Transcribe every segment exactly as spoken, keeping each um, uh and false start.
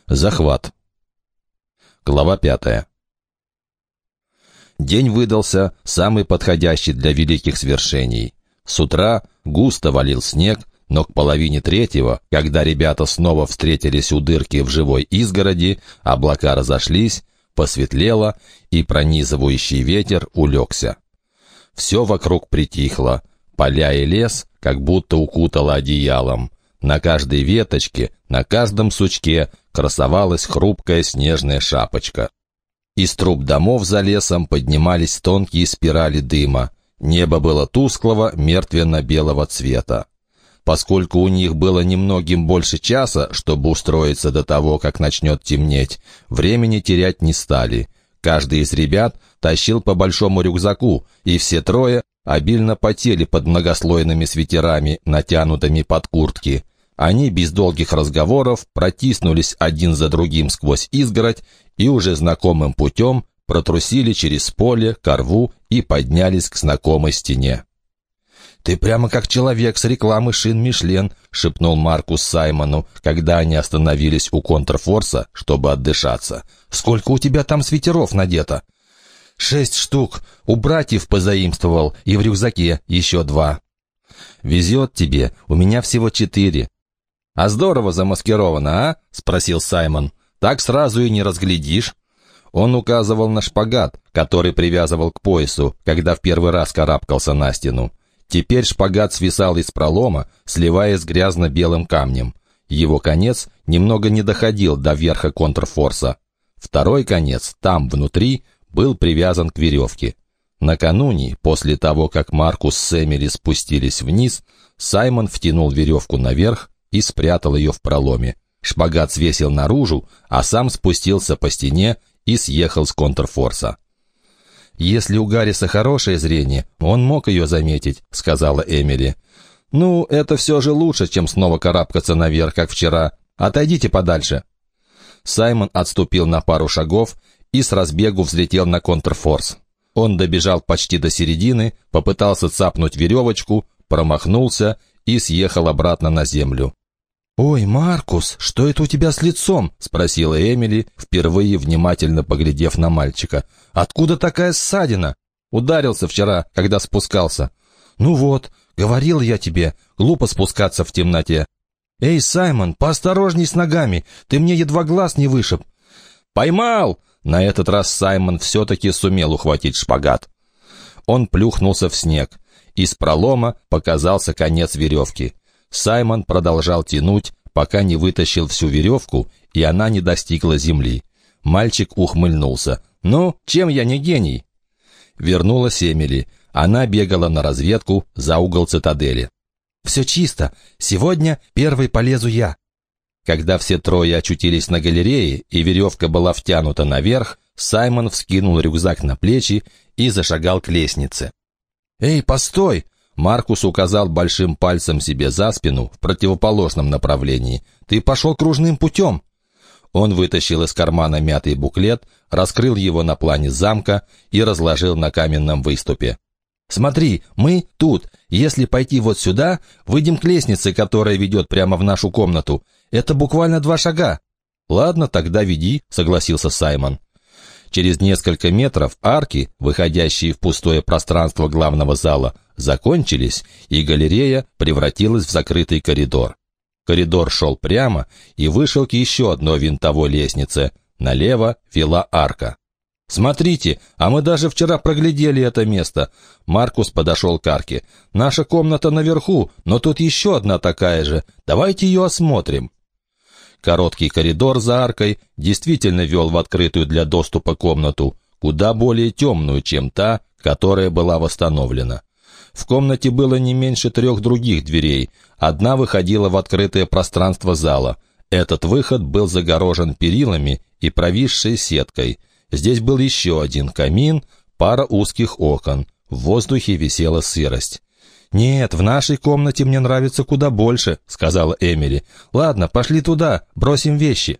Захват. Глава пятая. День выдался самый подходящий для великих свершений. С утра густо валил снег, но к половине третьего, когда ребята снова встретились у дырки в живой изгороди, облака разошлись, посветлело, и пронизывающий ветер улегся. Все вокруг притихло, поля и лес как будто укутало одеялом. На каждой веточке, на каждом сучке красовалась хрупкая снежная шапочка. Из труб домов за лесом поднимались тонкие спирали дыма. Небо было тусклого, мертвенно-белого цвета. Поскольку у них было немногим больше часа, чтобы устроиться до того, как начнет темнеть, времени терять не стали. Каждый из ребят тащил по большому рюкзаку, и все трое обильно потели под многослойными свитерами, натянутыми под куртки. Они без долгих разговоров протиснулись один за другим сквозь изгородь и уже знакомым путем протрусили через поле ко рву и поднялись к знакомой стене. «Ты прямо как человек с рекламы шин Мишлен», — шепнул Маркус Саймону, когда они остановились у контрфорса, чтобы отдышаться. «Сколько у тебя там свитеров надето?» «Шесть штук. У братьев позаимствовал, и в рюкзаке еще два». «Везет тебе. У меня всего четыре». «А здорово замаскировано, а?» — спросил Саймон. «Так сразу и не разглядишь». Он указывал на шпагат, который привязывал к поясу, когда в первый раз карабкался на стену. Теперь шпагат свисал из пролома, сливаясь с грязно-белым камнем. Его конец немного не доходил до верха контрфорса. Второй конец, там, внутри, был привязан к веревке. Накануне, после того, как Маркус с Эмили спустились вниз, Саймон втянул веревку наверх и спрятал ее в проломе. Шпагат свесил наружу, а сам спустился по стене и съехал с контрфорса. «Если у Гарриса хорошее зрение, он мог ее заметить», — сказала Эмили. «Ну, это все же лучше, чем снова карабкаться наверх, как вчера. Отойдите подальше». Саймон отступил на пару шагов и с разбегу взлетел на контрфорс. Он добежал почти до середины, попытался цапнуть веревочку, промахнулся и съехал обратно на землю. «Ой, Маркус, что это у тебя с лицом?» — спросила Эмили, впервые внимательно поглядев на мальчика. «Откуда такая ссадина?» «Ударился вчера, когда спускался». «Ну вот, говорил я тебе, глупо спускаться в темноте». «Эй, Саймон, поосторожней с ногами, ты мне едва глаз не вышиб». «Поймал!» На этот раз Саймон все-таки сумел ухватить шпагат. Он плюхнулся в снег. Из пролома показался конец веревки. Саймон продолжал тянуть, пока не вытащил всю веревку, и она не достигла земли. Мальчик ухмыльнулся. «Ну, чем я не гений?» Вернулась Эмили. Она бегала на разведку за угол цитадели. «Все чисто. Сегодня первый полезу я». Когда все трое очутились на галерее, и веревка была втянута наверх, Саймон вскинул рюкзак на плечи и зашагал к лестнице. «Эй, постой!» Маркус указал большим пальцем себе за спину в противоположном направлении. «Ты пошел кружным путем!» Он вытащил из кармана мятый буклет, раскрыл его на плане замка и разложил на каменном выступе. «Смотри, мы тут. Если пойти вот сюда, выйдем к лестнице, которая ведет прямо в нашу комнату. Это буквально два шага». «Ладно, тогда веди», — согласился Саймон. Через несколько метров арки, выходящие в пустое пространство главного зала, закончились, и галерея превратилась в закрытый коридор. Коридор шел прямо и вышел к еще одной винтовой лестнице. Налево вела арка. «Смотрите, а мы даже вчера проглядели это место». Маркус подошел к арке. «Наша комната наверху, но тут еще одна такая же. Давайте ее осмотрим». Короткий коридор за аркой действительно вел в открытую для доступа комнату, куда более темную, чем та, которая была восстановлена. В комнате было не меньше трех других дверей. Одна выходила в открытое пространство зала. Этот выход был загорожен перилами и провисшей сеткой. Здесь был еще один камин, пара узких окон. В воздухе висела сырость. «Нет, в нашей комнате мне нравится куда больше», — сказала Эмили. «Ладно, пошли туда, бросим вещи».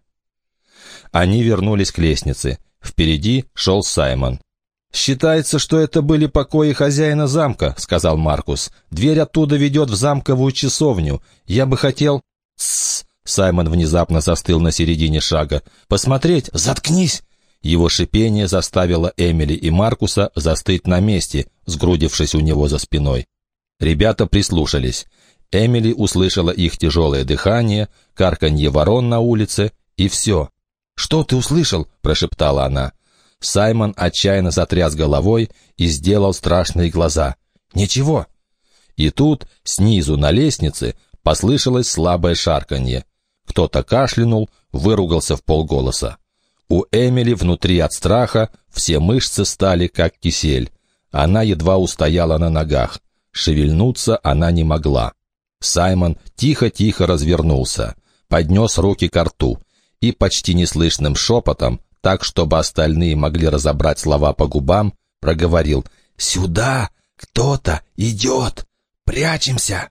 Они вернулись к лестнице. Впереди шел Саймон. «Считается, что это были покои хозяина замка», — сказал Маркус. «Дверь оттуда ведет в замковую часовню. Я бы хотел...» «Тссс, Саймон внезапно застыл на середине шага. «Посмотреть! Заткнись!» Его шипение заставило Эмили и Маркуса застыть на месте, сгрудившись у него за спиной. Ребята прислушались. Эмили услышала их тяжелое дыхание, карканье ворон на улице, и все. «Что ты услышал?» – прошептала она. Саймон отчаянно затряс головой и сделал страшные глаза. «Ничего!» И тут, снизу на лестнице, послышалось слабое шарканье. Кто-то кашлянул, выругался в полголоса. У Эмили внутри от страха все мышцы стали как кисель. Она едва устояла на ногах. Шевельнуться она не могла. Саймон тихо-тихо развернулся, поднес руки ко рту и почти неслышным шепотом, так, чтобы остальные могли разобрать слова по губам, проговорил: «Сюда кто-то идет! Прячемся!»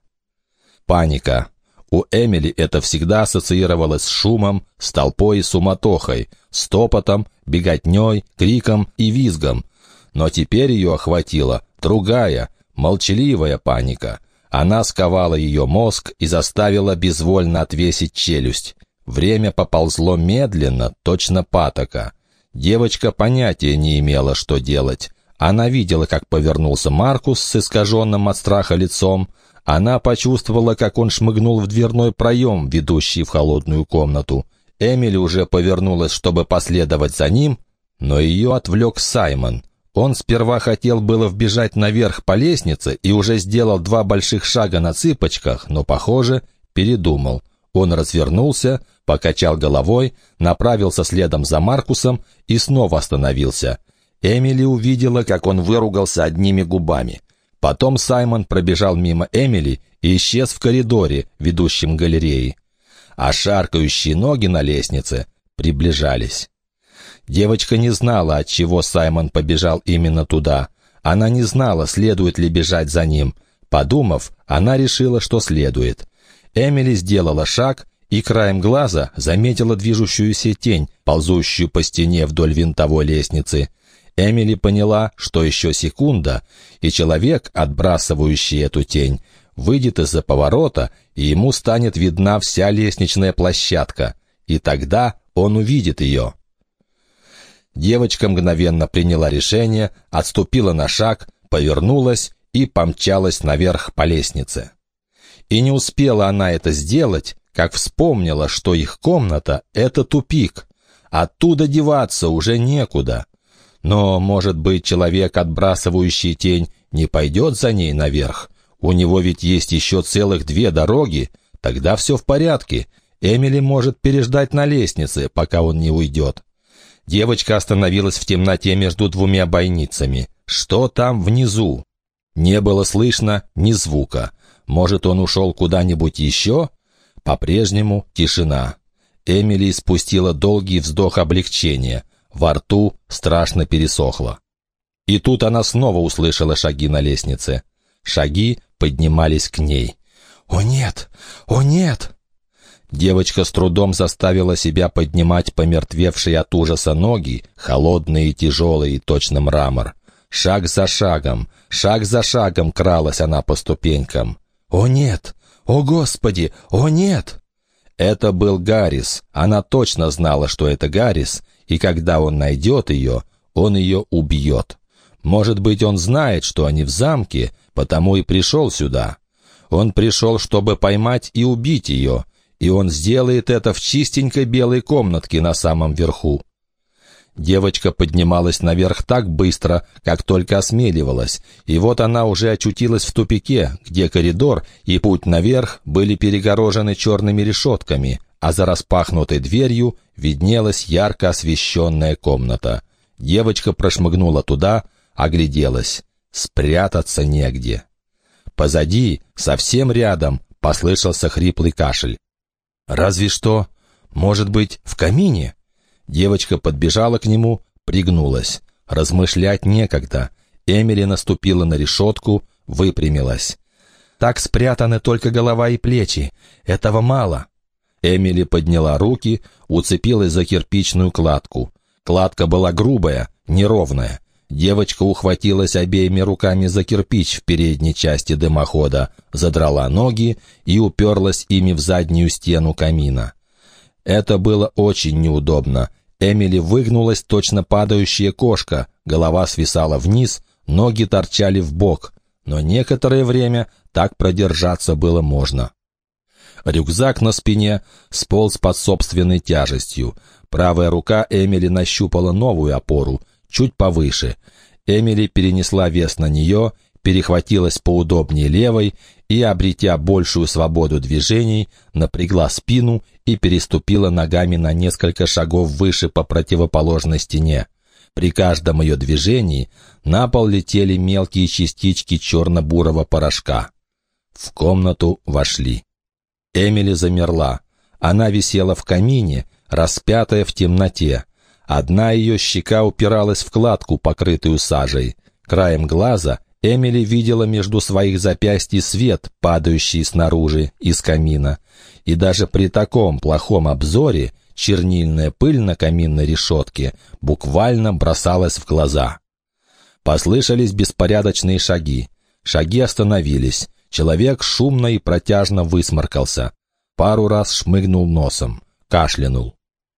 Паника. У Эмили это всегда ассоциировалось с шумом, с толпой и суматохой, с топотом, беготней, криком и визгом. Но теперь ее охватила другая, молчаливая паника. Она сковала ее мозг и заставила безвольно отвесить челюсть. Время поползло медленно, точно патока. Девочка понятия не имела, что делать. Она видела, как повернулся Маркус с искаженным от страха лицом. Она почувствовала, как он шмыгнул в дверной проем, ведущий в холодную комнату. Эмили уже повернулась, чтобы последовать за ним, но ее отвлек Саймон. Он сперва хотел было вбежать наверх по лестнице и уже сделал два больших шага на цыпочках, но, похоже, передумал. Он развернулся, покачал головой, направился следом за Маркусом и снова остановился. Эмили увидела, как он выругался одними губами. Потом Саймон пробежал мимо Эмили и исчез в коридоре, ведущем к галерее. А шаркающие ноги на лестнице приближались. Девочка не знала, от чего Саймон побежал именно туда. Она не знала, следует ли бежать за ним. Подумав, она решила, что следует. Эмили сделала шаг и краем глаза заметила движущуюся тень, ползущую по стене вдоль винтовой лестницы. Эмили поняла, что еще секунда, и человек, отбрасывающий эту тень, выйдет из-за поворота, и ему станет видна вся лестничная площадка, и тогда он увидит ее. Девочка мгновенно приняла решение, отступила на шаг, повернулась и помчалась наверх по лестнице. И не успела она это сделать, как вспомнила, что их комната — это тупик. Оттуда деваться уже некуда. Но, может быть, человек, отбрасывающий тень, не пойдет за ней наверх? У него ведь есть еще целых две дороги. Тогда все в порядке. Эмили может переждать на лестнице, пока он не уйдет. Девочка остановилась в темноте между двумя бойницами. Что там внизу? Не было слышно ни звука. Может, он ушел куда-нибудь еще? По-прежнему тишина. Эмили испустила долгий вздох облегчения. Во рту страшно пересохло. И тут она снова услышала шаги на лестнице. Шаги поднимались к ней. «О нет! О нет!» Девочка с трудом заставила себя поднимать помертвевшие от ужаса ноги, холодные и тяжелые, точно мрамор. Шаг за шагом, шаг за шагом кралась она по ступенькам. «О нет! О Господи! О нет!» Это был Гаррис. Она точно знала, что это Гаррис, и когда он найдет ее, он ее убьет. Может быть, он знает, что они в замке, потому и пришел сюда. Он пришел, чтобы поймать и убить ее, и он сделает это в чистенькой белой комнатке на самом верху. Девочка поднималась наверх так быстро, как только осмеливалась, и вот она уже очутилась в тупике, где коридор и путь наверх были перегорожены черными решетками, а за распахнутой дверью виднелась ярко освещенная комната. Девочка прошмыгнула туда, огляделась. Спрятаться негде. Позади, совсем рядом, послышался хриплый кашель. «Разве что, может быть, в камине?» Девочка подбежала к нему, пригнулась. Размышлять некогда. Эмили наступила на решетку, выпрямилась. «Так спрятаны только голова и плечи. Этого мало». Эмили подняла руки, уцепилась за кирпичную кладку. Кладка была грубая, неровная. Девочка ухватилась обеими руками за кирпич в передней части дымохода, задрала ноги и уперлась ими в заднюю стену камина. Это было очень неудобно. Эмили выгнулась, точно падающая кошка, голова свисала вниз, ноги торчали в бок, но некоторое время так продержаться было можно. Рюкзак на спине сполз под собственной тяжестью. Правая рука Эмили нащупала новую опору, чуть повыше. Эмили перенесла вес на нее, перехватилась поудобнее левой и, обретя большую свободу движений, напрягла спину и переступила ногами на несколько шагов выше по противоположной стене. При каждом ее движении на пол летели мелкие частички черно-бурого порошка. В комнату вошли. Эмили замерла. Она висела в камине, распятая в темноте. Одна ее щека упиралась в кладку, покрытую сажей. Краем глаза Эмили видела между своих запястий свет, падающий снаружи, из камина. И даже при таком плохом обзоре чернильная пыль на каминной решетке буквально бросалась в глаза. Послышались беспорядочные шаги. Шаги остановились. Человек шумно и протяжно высморкался. Пару раз шмыгнул носом, кашлянул.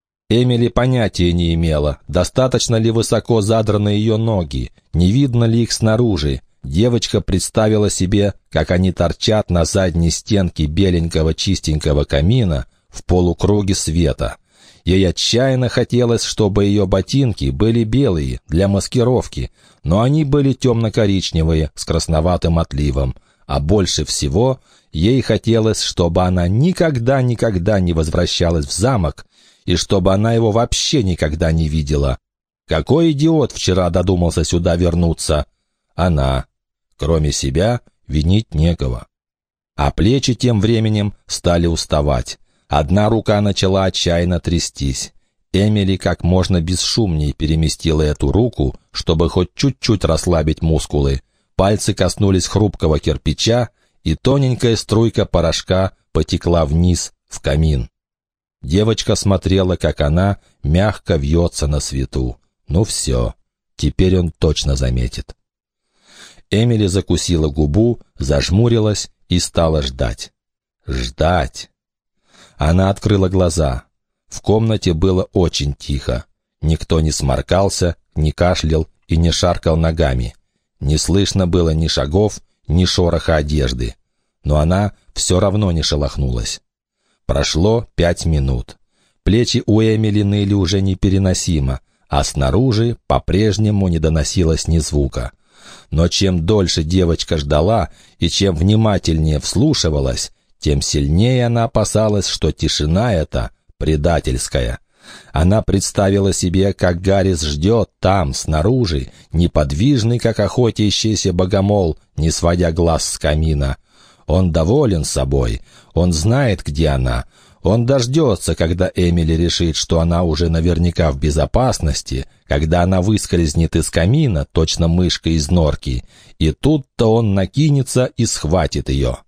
Эмили понятия не имела, достаточно ли высоко задраны ее ноги, не видно ли их снаружи. Девочка представила себе, как они торчат на задней стенке беленького чистенького камина в полукруге света. Ей отчаянно хотелось, чтобы ее ботинки были белые, для маскировки, но они были темно-коричневые, с красноватым отливом. А больше всего ей хотелось, чтобы она никогда-никогда не возвращалась в замок, и чтобы она его вообще никогда не видела. Какой идиот вчера додумался сюда вернуться? Она. Кроме себя винить некого. А плечи тем временем стали уставать. Одна рука начала отчаянно трястись. Эмили как можно бесшумнее переместила эту руку, чтобы хоть чуть-чуть расслабить мускулы. Пальцы коснулись хрупкого кирпича, и тоненькая струйка порошка потекла вниз, в камин. Девочка смотрела, как она мягко вьется на свету. Ну все, теперь он точно заметит. Эмили закусила губу, зажмурилась и стала ждать. Ждать. Она открыла глаза. В комнате было очень тихо. Никто не сморкался, не кашлял и не шаркал ногами. Не слышно было ни шагов, ни шороха одежды. Но она все равно не шелохнулась. Прошло пять минут. Плечи у Эмили ныли уже непереносимо, а снаружи по-прежнему не доносилось ни звука. Но чем дольше девочка ждала и чем внимательнее вслушивалась, тем сильнее она опасалась, что тишина эта предательская. Она представила себе, как Гаррис ждет там, снаружи, неподвижный, как охотящийся богомол, не сводя глаз с камина. Он доволен собой, он знает, где она. Он дождется, когда Эмили решит, что она уже наверняка в безопасности, когда она выскользнет из камина, точно мышка из норки, и тут-то он накинется и схватит ее.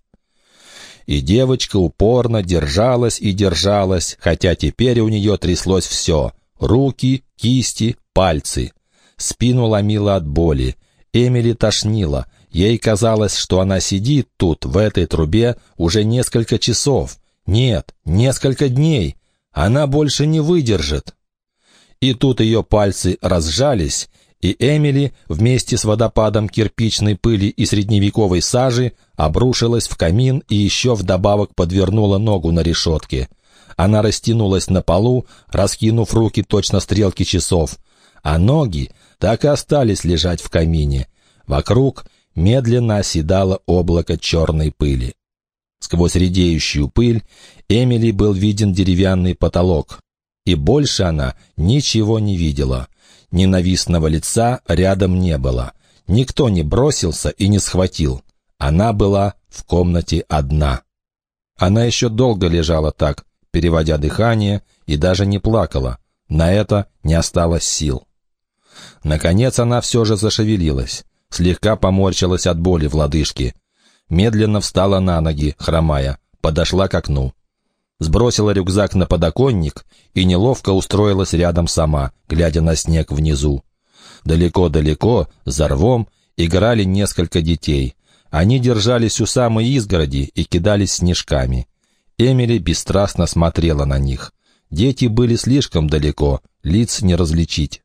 И девочка упорно держалась и держалась, хотя теперь у нее тряслось все — руки, кисти, пальцы. Спину ломило от боли. Эмили тошнило. Ей казалось, что она сидит тут, в этой трубе, уже несколько часов. Нет, несколько дней. Она больше не выдержит. И тут ее пальцы разжались, и Эмили вместе с водопадом кирпичной пыли и средневековой сажи обрушилась в камин и еще вдобавок подвернула ногу на решетке. Она растянулась на полу, раскинув руки точно стрелки часов, а ноги так и остались лежать в камине. Вокруг медленно оседало облако черной пыли. Сквозь редеющую пыль Эмили был виден деревянный потолок, и больше она ничего не видела. Ненавистного лица рядом не было. Никто не бросился и не схватил. Она была в комнате одна. Она еще долго лежала так, переводя дыхание, и даже не плакала. На это не осталось сил. Наконец она все же зашевелилась, слегка поморщилась от боли в лодыжке. Медленно встала на ноги, хромая, подошла к окну. Сбросила рюкзак на подоконник и неловко устроилась рядом сама, глядя на снег внизу. Далеко-далеко, за рвом, играли несколько детей. Они держались у самой изгороди и кидались снежками. Эмили бесстрастно смотрела на них. Дети были слишком далеко, лиц не различить.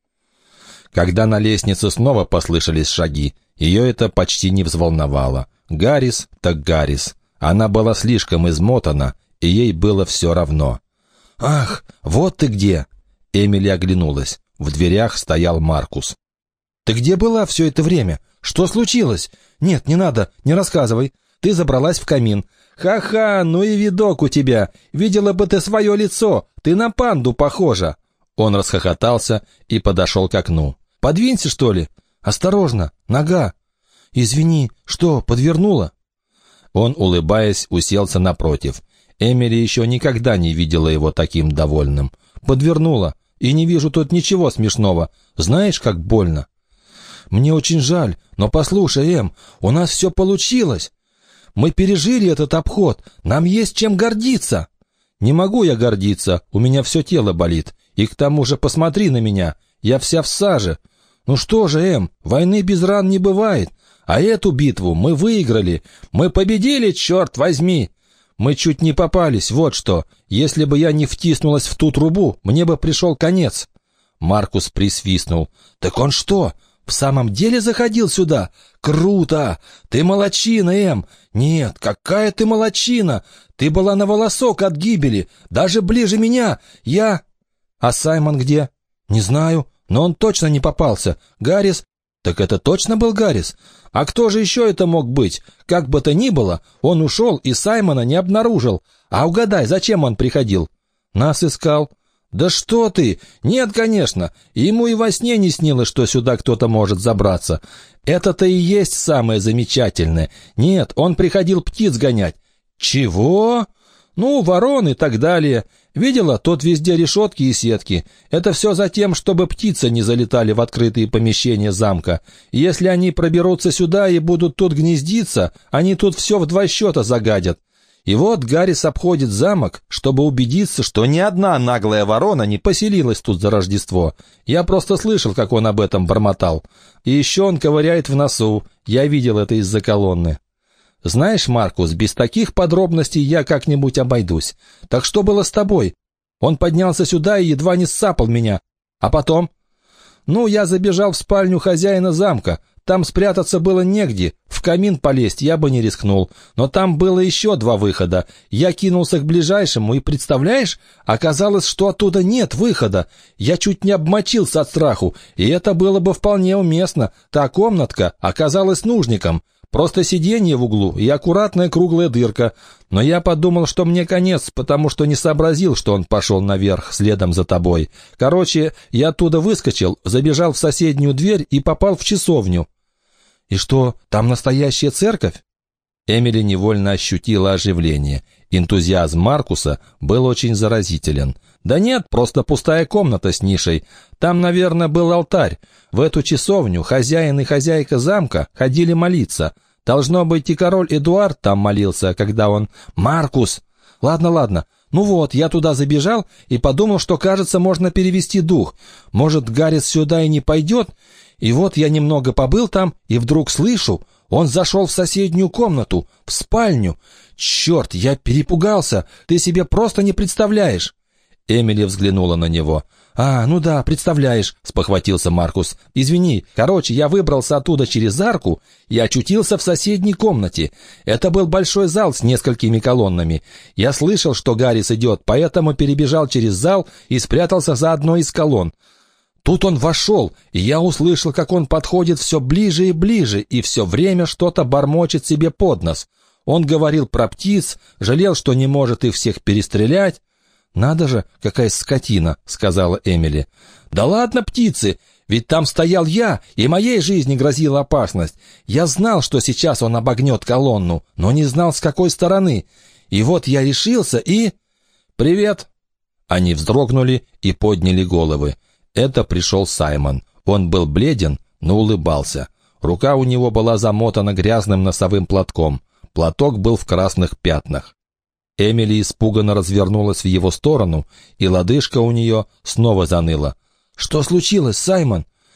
Когда на лестнице снова послышались шаги, ее это почти не взволновало. Гаррис так Гаррис. Она была слишком измотана, и ей было все равно. «Ах, вот ты где!» Эмили оглянулась. В дверях стоял Маркус. «Ты где была все это время? Что случилось? Нет, не надо, не рассказывай. Ты забралась в камин. Ха-ха, ну и видок у тебя. Видела бы ты свое лицо. Ты на панду похожа». Он расхохотался и подошел к окну. «Подвинься, что ли? Осторожно, нога. Извини, что, подвернула?» Он, улыбаясь, уселся напротив. Эмили еще никогда не видела его таким довольным. «Подвернула. И не вижу тут ничего смешного. Знаешь, как больно?» «Мне очень жаль, но послушай, Эм, у нас все получилось. Мы пережили этот обход, нам есть чем гордиться». «Не могу я гордиться, у меня все тело болит. И к тому же посмотри на меня, я вся в саже. Ну что же, Эм, войны без ран не бывает. А эту битву мы выиграли. Мы победили, черт возьми. Мы чуть не попались, вот что. Если бы я не втиснулась в ту трубу, мне бы пришел конец». Маркус присвистнул. «Так он что, в самом деле заходил сюда? Круто! Ты молодчина, Эм! Нет, какая ты молодчина! Ты была на волосок от гибели, даже ближе меня. Я...» «А Саймон где?» «Не знаю, но он точно не попался. Гаррис...» «Так это точно был Гаррис? А кто же еще это мог быть? Как бы то ни было, он ушел и Саймона не обнаружил. А угадай, зачем он приходил?» «Нас искал». «Да что ты! Нет, конечно! Ему и во сне не снилось, что сюда кто-то может забраться. Это-то и есть самое замечательное. Нет, он приходил птиц гонять». «Чего?» «Ну, ворон и так далее. Видела, тут везде решетки и сетки. Это все за тем, чтобы птицы не залетали в открытые помещения замка. И если они проберутся сюда и будут тут гнездиться, они тут все в два счета загадят. И вот Гаррис обходит замок, чтобы убедиться, что ни одна наглая ворона не поселилась тут за Рождество. Я просто слышал, как он об этом бормотал. И еще он ковыряет в носу. Я видел это из-за колонны. Знаешь, Маркус, без таких подробностей я как-нибудь обойдусь. Так что было с тобой? Он поднялся сюда и едва не сцапал меня. А потом? Ну, я забежал в спальню хозяина замка. Там спрятаться было негде. В камин полезть я бы не рискнул. Но там было еще два выхода. Я кинулся к ближайшему, и, представляешь, оказалось, что оттуда нет выхода. Я чуть не обмочился от страху, и это было бы вполне уместно. Та комнатка оказалась нужником. Просто сиденье в углу и аккуратная круглая дырка. Но я подумал, что мне конец, потому что не сообразил, что он пошел наверх следом за тобой. Короче, я оттуда выскочил, забежал в соседнюю дверь и попал в часовню». «И что, там настоящая церковь?» Эмили невольно ощутила оживление. Энтузиазм Маркуса был очень заразителен. «Да нет, просто пустая комната с нишей. Там, наверное, был алтарь. В эту часовню хозяин и хозяйка замка ходили молиться. Должно быть, и король Эдуард там молился, когда он... Маркус! Ладно, ладно. Ну вот, я туда забежал и подумал, что, кажется, можно перевести дух. Может, Гаррис сюда и не пойдет? И вот я немного побыл там, и вдруг слышу, он зашел в соседнюю комнату, в спальню. Черт, я перепугался, ты себе просто не представляешь». Эмили взглянула на него. «А, ну да, представляешь», — спохватился Маркус. «Извини, короче, я выбрался оттуда через арку и очутился в соседней комнате. Это был большой зал с несколькими колоннами. Я слышал, что Гаррис идет, поэтому перебежал через зал и спрятался за одной из колонн. Тут он вошел, и я услышал, как он подходит все ближе и ближе, и все время что-то бормочет себе под нос. Он говорил про птиц, жалел, что не может их всех перестрелять». «Надо же, какая скотина», — сказала Эмили. «Да ладно, птицы, ведь там стоял я, и моей жизни грозила опасность. Я знал, что сейчас он обогнет колонну, но не знал, с какой стороны. И вот я решился и...» «Привет!» Они вздрогнули и подняли головы. Это пришел Саймон. Он был бледен, но улыбался. Рука у него была замотана грязным носовым платком. Платок был в красных пятнах. Эмили испуганно развернулась в его сторону, и лодыжка у нее снова заныла. «Что случилось, Саймон?»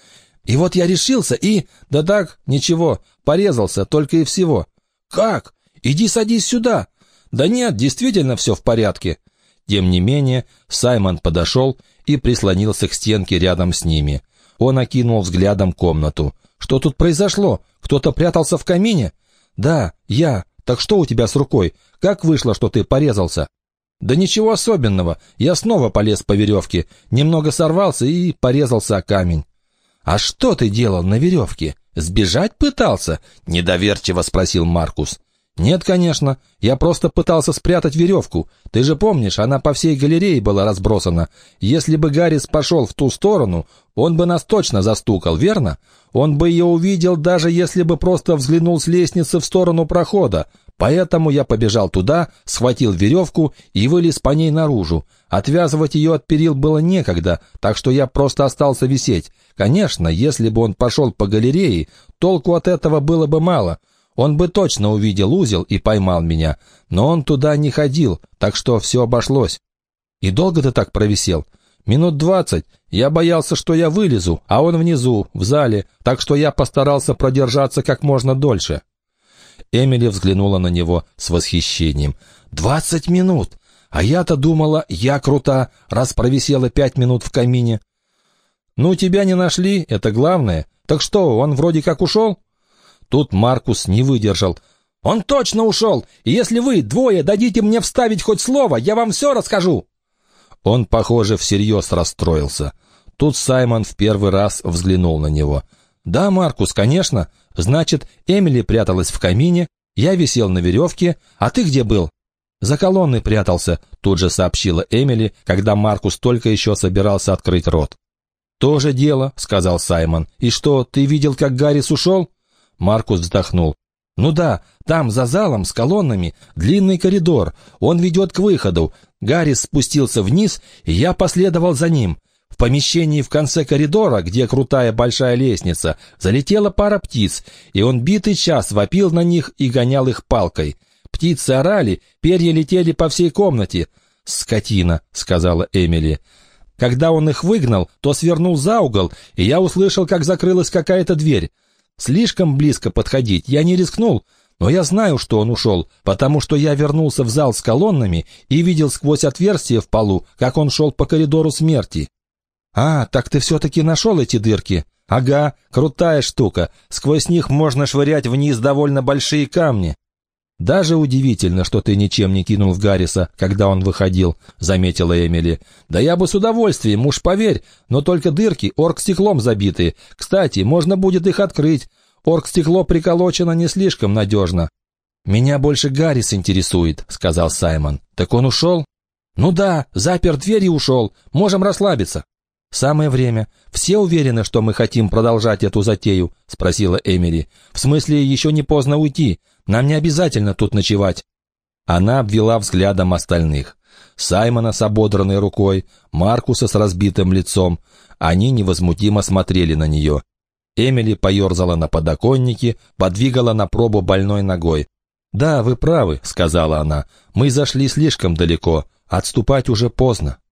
И вот я решился и... Да так, ничего, порезался, только и всего. Как? Иди садись сюда. Да нет, действительно все в порядке. Тем не менее, Саймон подошел и прислонился к стенке рядом с ними. Он окинул взглядом комнату. «Что тут произошло? Кто-то прятался в камине?» «Да, я. Так что у тебя с рукой? Как вышло, что ты порезался?» «Да ничего особенного. Я снова полез по веревке, немного сорвался и порезался о камень». «А что ты делал на веревке? Сбежать пытался?» — недоверчиво спросил Маркус. «Нет, конечно. Я просто пытался спрятать веревку. Ты же помнишь, она по всей галерее была разбросана. Если бы Гаррис пошел в ту сторону, он бы нас точно застукал, верно? Он бы ее увидел, даже если бы просто взглянул с лестницы в сторону прохода. Поэтому я побежал туда, схватил веревку и вылез по ней наружу. Отвязывать ее от перил было некогда, так что я просто остался висеть. Конечно, если бы он пошел по галерее, толку от этого было бы мало». Он бы точно увидел узел и поймал меня, но он туда не ходил, так что все обошлось. И долго ты так провисел? Минут двадцать. Я боялся, что я вылезу, а он внизу, в зале, так что я постарался продержаться как можно дольше. Эмили взглянула на него с восхищением. «Двадцать минут! А я-то думала, я крута, раз провисела пять минут в камине». «Ну, тебя не нашли, это главное. Так что, он вроде как ушел?» Тут Маркус не выдержал. «Он точно ушел! И если вы, двое, дадите мне вставить хоть слово, я вам все расскажу!» Он, похоже, всерьез расстроился. Тут Саймон в первый раз взглянул на него. «Да, Маркус, конечно. Значит, Эмили пряталась в камине, я висел на веревке, а ты где был?» «За колонной прятался», — тут же сообщила Эмили, когда Маркус только еще собирался открыть рот. «То же дело», — сказал Саймон. «И что, ты видел, как Гаррис ушел?» Маркус вздохнул. «Ну да, там за залом с колоннами длинный коридор. Он ведет к выходу. Гаррис спустился вниз, и я последовал за ним. В помещении в конце коридора, где крутая большая лестница, залетела пара птиц, и он битый час вопил на них и гонял их палкой. Птицы орали, перья летели по всей комнате. «Скотина», — сказала Эмили. «Когда он их выгнал, то свернул за угол, и я услышал, как закрылась какая-то дверь. Слишком близко подходить я не рискнул, но я знаю, что он ушел, потому что я вернулся в зал с колоннами и видел сквозь отверстие в полу, как он шел по коридору смерти». «А, так ты все-таки нашел эти дырки?» «Ага, крутая штука, сквозь них можно швырять вниз довольно большие камни». «Даже удивительно, что ты ничем не кинул в Гарриса, когда он выходил», — заметила Эмили. «Да я бы с удовольствием, уж поверь, но только дырки оргстеклом забиты. Кстати, можно будет их открыть. Оргстекло приколочено не слишком надежно». «Меня больше Гаррис интересует», — сказал Саймон. «Так он ушел?» «Ну да, запер дверь и ушел. Можем расслабиться». «Самое время. Все уверены, что мы хотим продолжать эту затею?» — спросила Эмили. «В смысле, еще не поздно уйти. Нам не обязательно тут ночевать». Она обвела взглядом остальных. Саймона с ободранной рукой, Маркуса с разбитым лицом. Они невозмутимо смотрели на нее. Эмили поерзала на подоконнике, подвигала на пробу больной ногой. «Да, вы правы», — сказала она. «Мы зашли слишком далеко. Отступать уже поздно».